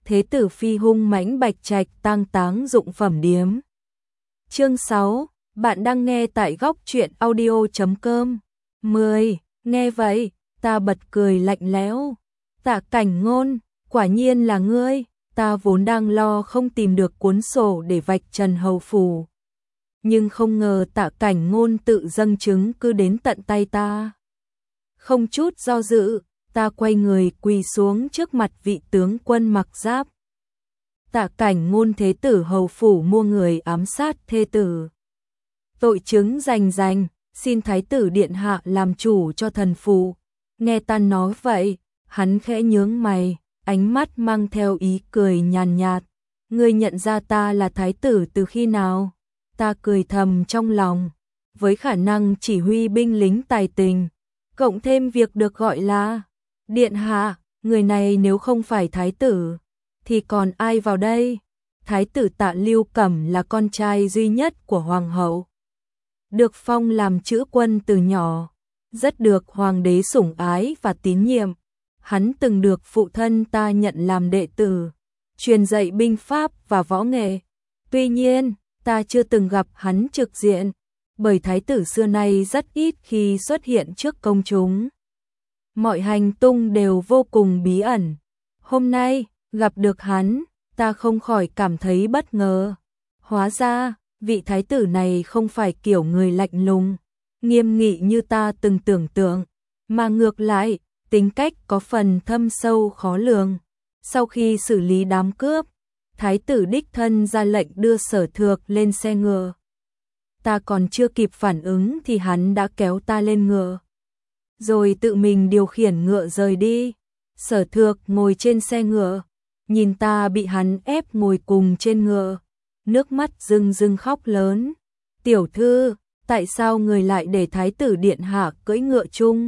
Thế tử phi hung mãnh bạch trạch tang táng dụng phẩm điếm. Chương 6, bạn đang nghe tại góc truyện audio.com. 10. Nghe vậy, ta bật cười lạnh lẽo. Tạ Cảnh Ngôn, quả nhiên là ngươi, ta vốn đang lo không tìm được cuốn sổ để vạch trần hầu phủ. Nhưng không ngờ Tạ Cảnh Ngôn tự dâng chứng cứ đến tận tay ta. Không chút do dự, ta quay người quỳ xuống trước mặt vị tướng quân mặc giáp. Tạ Cảnh Ngôn thế tử hầu phủ mua người ám sát thê tử. Tội chứng rành, xin thái tử điện hạ làm chủ cho thần phụ. Nghe ta nói vậy, hắn khẽ nhướng mày, ánh mắt mang theo ý cười nhàn nhạt. Ngươi nhận ra ta là thái tử từ khi nào? Ta cười thầm trong lòng, với khả năng chỉ huy binh lính tài tình, cộng thêm việc được gọi là điện hạ, người này nếu không phải thái tử, thì còn ai vào đây? Thái tử Tạ Lưu Cẩm là con trai duy nhất của hoàng hậu. Được phong làm chữ quân từ nhỏ, rất được hoàng đế sủng ái và tín nhiệm. Hắn từng được phụ thân ta nhận làm đệ tử, truyền dạy binh pháp và võ nghệ. Tuy nhiên, ta chưa từng gặp hắn trực diện, bởi thái tử xưa nay rất ít khi xuất hiện trước công chúng. Mọi hành tung đều vô cùng bí ẩn. Hôm nay, gặp được hắn, ta không khỏi cảm thấy bất ngờ. Hóa ra, vị thái tử này không phải kiểu người lạnh lùng, nghiêm nghị như ta từng tưởng tượng, mà ngược lại, tính cách có phần thâm sâu khó lường. Sau khi xử lý đám cướp, thái tử đích thân ra lệnh đưa Sở Thược lên xe ngựa. Ta còn chưa kịp phản ứng thì hắn đã kéo ta lên ngựa, rồi tự mình điều khiển ngựa rời đi. Sở Thược ngồi trên xe ngựa, nhìn ta bị hắn ép ngồi cùng trên ngựa, nước mắt rưng rưng khóc lớn. Tiểu thư, tại sao người lại để thái tử điện hạ cưỡi ngựa chung?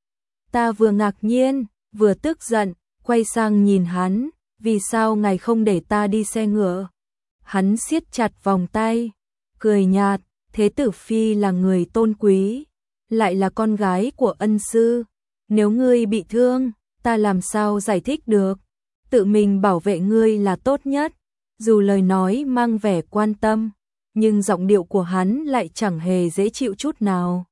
Ta vừa ngạc nhiên, vừa tức giận, quay sang nhìn hắn, vì sao ngài không để ta đi xe ngựa? Hắn siết chặt vòng tay, cười nhạt, thế tử phi là người tôn quý, lại là con gái của ân sư. Nếu ngươi bị thương, ta làm sao giải thích được? Tự mình bảo vệ ngươi là tốt nhất. Dù lời nói mang vẻ quan tâm, nhưng giọng điệu của hắn lại chẳng hề dễ chịu chút nào.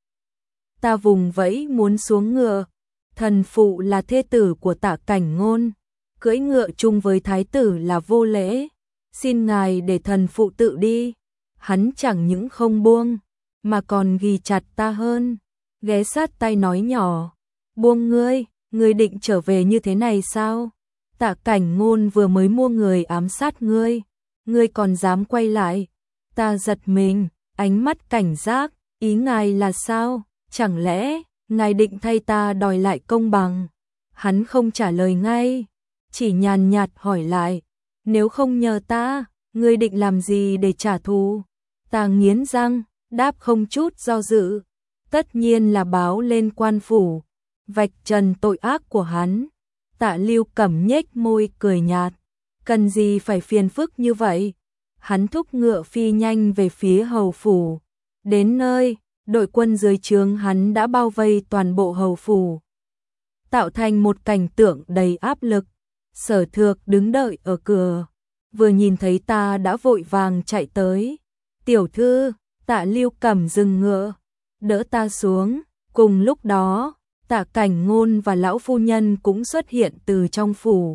Ta vùng vẫy muốn xuống ngựa. Thần phụ là thê tử của Tạ Cảnh Ngôn, cưỡi ngựa chung với thái tử là vô lễ. Xin ngài để thần phụ tự đi. Hắn chẳng những không buông, mà còn ghi chặt ta hơn, ghé sát tai nói nhỏ. Buông ngươi định trở về như thế này sao? Tạ Cảnh Ngôn vừa mới mua người ám sát ngươi còn dám quay lại. Ta giật mình, ánh mắt cảnh giác, ý ngài là sao? Chẳng lẽ ngài định thay ta đòi lại công bằng? Hắn không trả lời ngay, chỉ nhàn nhạt hỏi lại, nếu không nhờ ta, ngươi định làm gì để trả thù? Ta nghiến răng, đáp không chút do dự, tất nhiên là báo lên quan phủ, vạch trần tội ác của hắn. Tạ Lưu Cẩm nhếch môi cười nhạt, cần gì phải phiền phức như vậy? Hắn thúc ngựa phi nhanh về phía hầu phủ. Đến nơi, đội quân dưới trướng hắn đã bao vây toàn bộ hầu phủ, tạo thành một cảnh tượng đầy áp lực. Sở Thược đứng đợi ở cửa, vừa nhìn thấy ta đã vội vàng chạy tới. Tiểu thư, Tạ Lưu Cẩm dừng ngựa, đỡ ta xuống. Cùng lúc đó, Tạ Cảnh Ngôn và lão phu nhân cũng xuất hiện từ trong phủ.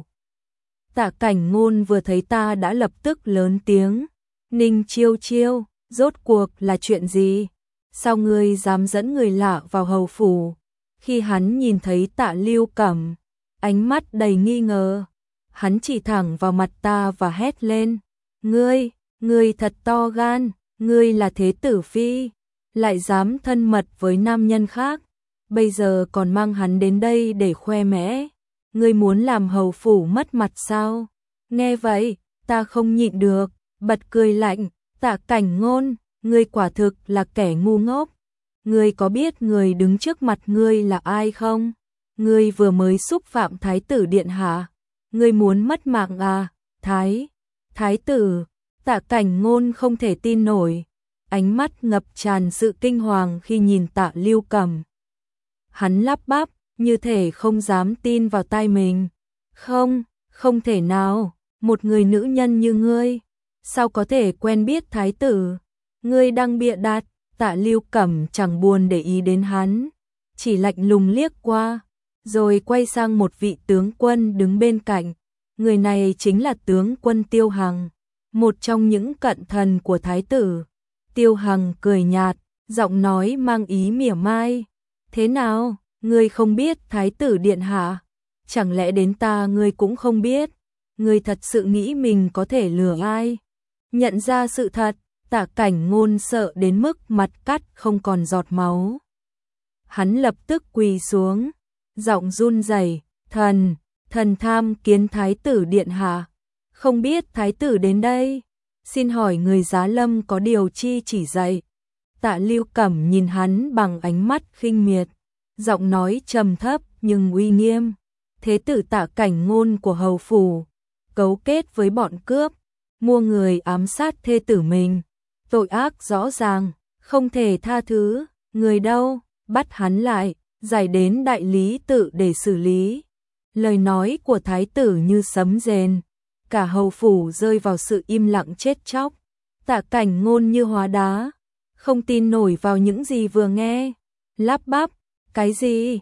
Tạ Cảnh Ngôn vừa thấy ta đã lập tức lớn tiếng, Ninh Chiêu Chiêu, rốt cuộc là chuyện gì? Sao ngươi dám dẫn người lạ vào hầu phủ? Khi hắn nhìn thấy Tạ Lưu Cẩm, ánh mắt đầy nghi ngờ, hắn chỉ thẳng vào mặt ta và hét lên, ngươi thật to gan, ngươi là thế tử phi, lại dám thân mật với nam nhân khác, bây giờ còn mang hắn đến đây để khoe mẽ, ngươi muốn làm hầu phủ mất mặt sao? Nghe vậy, ta không nhịn được, bật cười lạnh. Tạ Cảnh Ngôn, ngươi quả thực là kẻ ngu ngốc. Ngươi có biết người đứng trước mặt ngươi là ai không? Ngươi vừa mới xúc phạm thái tử điện hạ, ngươi muốn mất mạng à? Thái tử. Tạ Cảnh Ngôn không thể tin nổi, ánh mắt ngập tràn sự kinh hoàng khi nhìn Tạ Lưu Cẩm. Hắn lắp bắp, như thể không dám tin vào tai mình. Không thể nào, một người nữ nhân như ngươi, sao có thể quen biết thái tử? Ngươi đang bịa đặt. Tạ Lưu Cẩm chẳng buồn để ý đến hắn, chỉ lạnh lùng liếc qua, rồi quay sang một vị tướng quân đứng bên cạnh. Người này chính là tướng quân Tiêu Hằng, một trong những cận thần của thái tử. Tiêu Hằng cười nhạt, giọng nói mang ý mỉa mai. Thế nào, ngươi không biết thái tử điện hạ? Chẳng lẽ đến ta ngươi cũng không biết? Ngươi thật sự nghĩ mình có thể lừa ai? Nhận ra sự thật, Tạ Cảnh Ngôn sợ đến mức mặt cắt không còn giọt máu. Hắn lập tức quỳ xuống, giọng run rẩy, thần tham kiến thái tử điện hạ. Không biết thái tử đến đây, xin hỏi người giá lâm có điều chi chỉ dạy? Tạ Lưu Cẩm nhìn hắn bằng ánh mắt khinh miệt, giọng nói trầm thấp nhưng uy nghiêm. Thế tử Tạ Cảnh Ngôn của hầu phủ, cấu kết với bọn cướp, mua người ám sát thê tử mình. Tội ác rõ ràng, không thể tha thứ. Người đâu, bắt hắn lại, giải đến đại lý tự để xử lý. Lời nói của thái tử như sấm rền, cả hầu phủ rơi vào sự im lặng chết chóc. Tạ Cảnh Ngôn như hóa đá, không tin nổi vào những gì vừa nghe, lắp bắp, cái gì?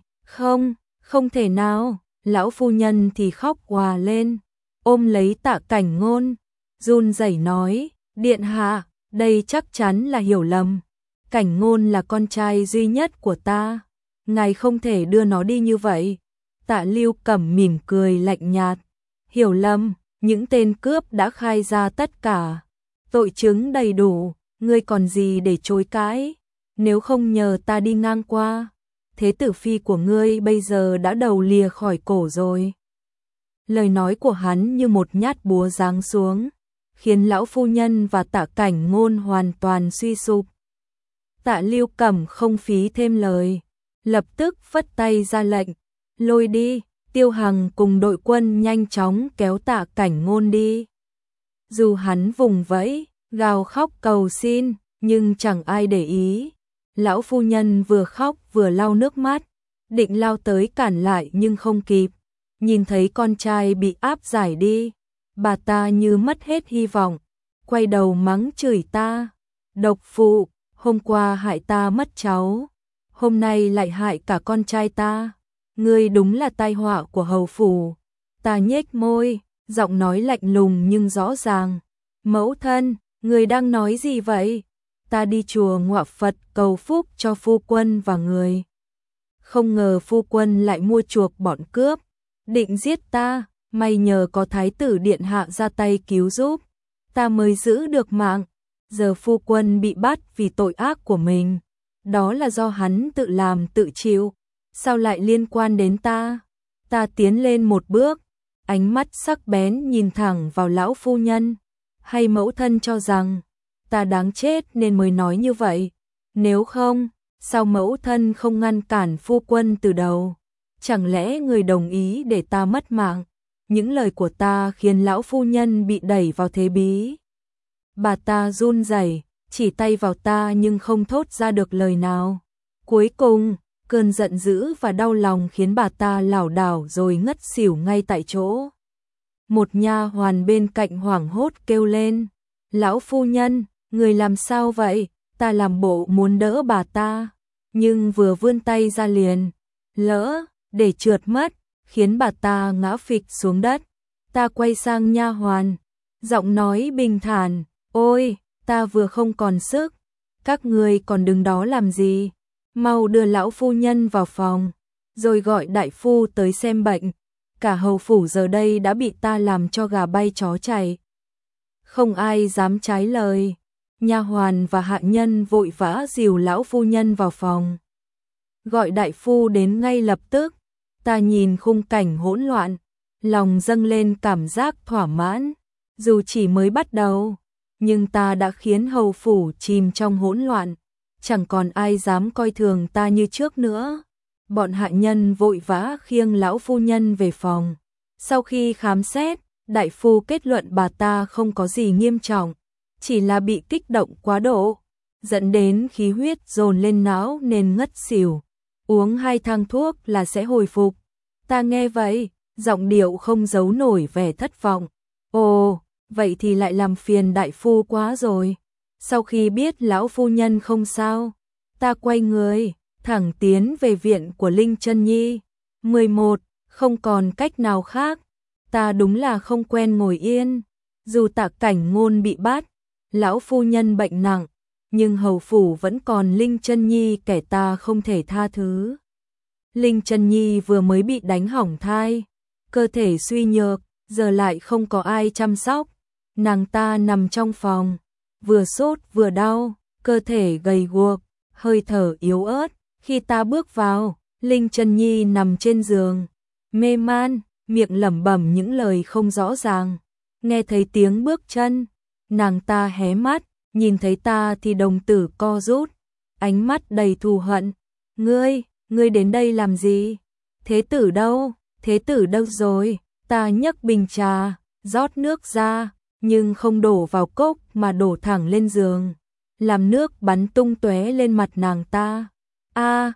Không thể nào. Lão phu nhân thì khóc òa lên, ôm lấy Tạ Cảnh Ngôn, run rẩy nói, điện hạ, đây chắc chắn là hiểu lầm. Cảnh Ngôn là con trai duy nhất của ta, ngài không thể đưa nó đi như vậy. Tạ Lưu Cẩm mỉm cười lạnh nhạt, hiểu lầm, những tên cướp đã khai ra tất cả, tội chứng đầy đủ, ngươi còn gì để chối cãi? Nếu không nhờ ta đi ngang qua, thế tử phi của ngươi bây giờ đã đầu lìa khỏi cổ rồi. Lời nói của hắn như một nhát búa giáng xuống, khiến lão phu nhân và Tạ Cảnh Ngôn hoàn toàn suy sụp. Tạ Lưu Cẩm không phí thêm lời, lập tức phất tay ra lệnh, lôi đi. Tiêu Hằng cùng đội quân nhanh chóng kéo Tạ Cảnh Ngôn đi. Dù hắn vùng vẫy, gào khóc cầu xin, nhưng chẳng ai để ý. Lão phu nhân vừa khóc vừa lau nước mắt, định lao tới cản lại nhưng không kịp. Nhìn thấy con trai bị áp giải đi, bà ta như mất hết hy vọng, quay đầu mắng chửi ta. Độc phụ, hôm qua hại ta mất cháu, hôm nay lại hại cả con trai ta. Ngươi đúng là tai họa của hầu phủ. Ta nhếch môi, giọng nói lạnh lùng nhưng rõ ràng. Mẫu thân, ngươi đang nói gì vậy? Ta đi chùa Ngọa Phật cầu phúc cho phu quân và người. Không ngờ phu quân lại mua chuộc bọn cướp, định giết ta, may nhờ có thái tử điện hạ ra tay cứu giúp, ta mới giữ được mạng. Giờ phu quân bị bắt vì tội ác của mình, đó là do hắn tự làm tự chịu, sao lại liên quan đến ta? Ta tiến lên một bước, ánh mắt sắc bén nhìn thẳng vào lão phu nhân. Hay mẫu thân cho rằng ta đáng chết nên mới nói như vậy? Nếu không, sao mẫu thân không ngăn cản phu quân từ đầu? Chẳng lẽ người đồng ý để ta mất mạng? Những lời của ta khiến lão phu nhân bị đẩy vào thế bí. Bà ta run rẩy, chỉ tay vào ta nhưng không thốt ra được lời nào. Cuối cùng, cơn giận dữ và đau lòng khiến bà ta lảo đảo rồi ngất xỉu ngay tại chỗ. Một nha hoàn bên cạnh hoảng hốt kêu lên, lão phu nhân, người làm sao vậy? Ta làm bộ muốn đỡ bà ta, nhưng vừa vươn tay ra liền, lỡ, để trượt mất, khiến bà ta ngã phịch xuống đất. Ta quay sang nha hoàn, giọng nói bình thản, ôi, ta vừa không còn sức, các người còn đứng đó làm gì? Mau đưa lão phu nhân vào phòng, rồi gọi đại phu tới xem bệnh. Cả hầu phủ giờ đây đã bị ta làm cho gà bay chó chạy. Không ai dám trái lời. Nha hoàn và hạ nhân vội vã dìu lão phu nhân vào phòng, gọi đại phu đến ngay lập tức. Ta nhìn khung cảnh hỗn loạn, lòng dâng lên cảm giác thỏa mãn. Dù chỉ mới bắt đầu, nhưng ta đã khiến hầu phủ chìm trong hỗn loạn, chẳng còn ai dám coi thường ta như trước nữa. Bọn hạ nhân vội vã khiêng lão phu nhân về phòng. Sau khi khám xét, đại phu kết luận bà ta không có gì nghiêm trọng, chỉ là bị kích động quá độ, dẫn đến khí huyết dồn lên não nên ngất xỉu. Uống 2 thang thuốc là sẽ hồi phục. Ta nghe vậy, giọng điệu không giấu nổi vẻ thất vọng. Ồ, vậy thì lại làm phiền đại phu quá rồi. Sau khi biết lão phu nhân không sao, ta quay người, thẳng tiến về viện của Linh Chân Nhi. 11. Không còn cách nào khác. Ta đúng là không quen ngồi yên. Dù Tạ Cảnh Ngôn bị bắt, lão phu nhân bệnh nặng, nhưng hầu phủ vẫn còn Linh Chân Nhi kẻ ta không thể tha thứ. Linh Chân Nhi vừa mới bị đánh hỏng thai, cơ thể suy nhược, giờ lại không có ai chăm sóc. Nàng ta nằm trong phòng, vừa sốt vừa đau, cơ thể gầy guộc, hơi thở yếu ớt. Khi ta bước vào, Linh Chân Nhi nằm trên giường, mê man, miệng lẩm bẩm những lời không rõ ràng. Nghe thấy tiếng bước chân, nàng ta hé mắt, nhìn thấy ta thì đồng tử co rút, ánh mắt đầy thù hận. Ngươi đến đây làm gì? Thế tử đâu? Thế tử đâu rồi? Ta nhấc bình trà, rót nước ra, nhưng không đổ vào cốc mà đổ thẳng lên giường, làm nước bắn tung tóe lên mặt nàng ta. A,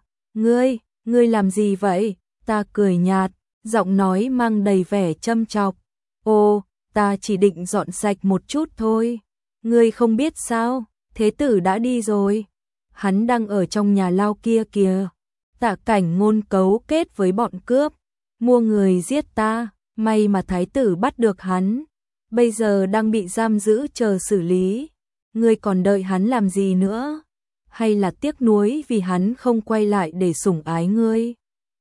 ngươi làm gì vậy? Ta cười nhạt, giọng nói mang đầy vẻ châm chọc. Ô, ta chỉ định dọn sạch một chút thôi. Ngươi không biết sao, thế tử đã đi rồi. Hắn đang ở trong nhà lao kia kìa. Tạ Cảnh Ngôn cấu kết với bọn cướp, mua người giết ta, may mà thái tử bắt được hắn. Bây giờ đang bị giam giữ chờ xử lý. Ngươi còn đợi hắn làm gì nữa? Hay là tiếc nuối vì hắn không quay lại để sủng ái ngươi?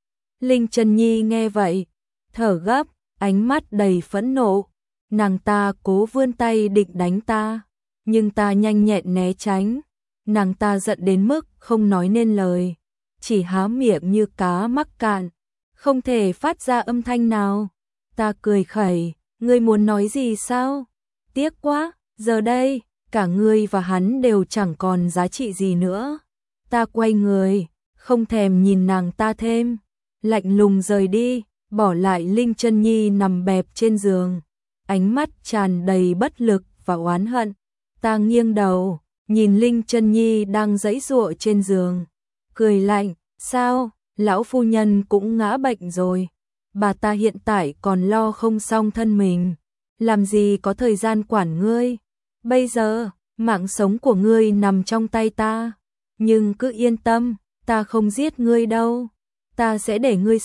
Linh Chân Nhi nghe vậy, thở gấp, ánh mắt đầy phẫn nộ. Nàng ta cố vươn tay định đánh ta, nhưng ta nhanh nhẹn né tránh. Nàng ta giận đến mức không nói nên lời, chỉ há miệng như cá mắc cạn, không thể phát ra âm thanh nào. Ta cười khẩy, ngươi muốn nói gì sao? Tiếc quá, giờ đây, cả ngươi và hắn đều chẳng còn giá trị gì nữa. Ta quay người, không thèm nhìn nàng ta thêm, lạnh lùng rời đi, bỏ lại Linh Chân Nhi nằm bẹp trên giường, ánh mắt tràn đầy bất lực và oán hận. Ta nghiêng đầu, nhìn Linh Chân Nhi đang giãy giụa trên giường, cười lạnh, sao, lão phu nhân cũng ngã bệnh rồi. Bà ta hiện tại còn lo không xong thân mình, làm gì có thời gian quản ngươi. Bây giờ, mạng sống của ngươi nằm trong tay ta, nhưng cứ yên tâm, ta không giết ngươi đâu. Ta sẽ để ngươi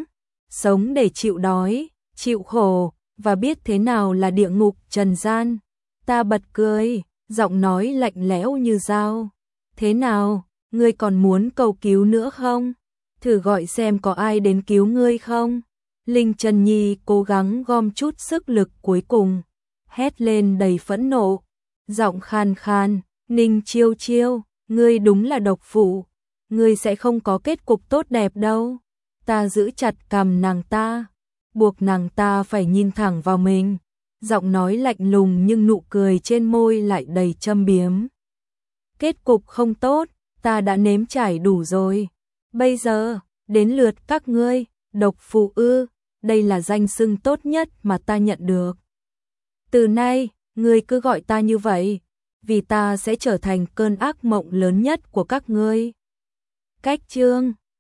sống để chịu đói, chịu khổ, và biết thế nào là địa ngục trần gian. Ta bật cười, giọng nói lạnh lẽo như dao. Thế nào, ngươi còn muốn cầu cứu nữa không? Thử gọi xem có ai đến cứu ngươi không? Linh Chân Nhi cố gắng gom chút sức lực cuối cùng, hét lên đầy phẫn nộ, giọng khan khan, Ninh Chiêu Chiêu, ngươi đúng là độc phụ, ngươi sẽ không có kết cục tốt đẹp đâu. Ta giữ chặt cằm nàng ta, buộc nàng ta phải nhìn thẳng vào mình, giọng nói lạnh lùng nhưng nụ cười trên môi lại đầy châm biếm. Kết cục không tốt, ta đã nếm trải đủ rồi. Bây giờ, đến lượt các ngươi, độc phụ ư, đây là danh xưng tốt nhất mà ta nhận được. Từ nay, ngươi cứ gọi ta như vậy, vì ta sẽ trở thành cơn ác mộng lớn nhất của các ngươi. Cách chương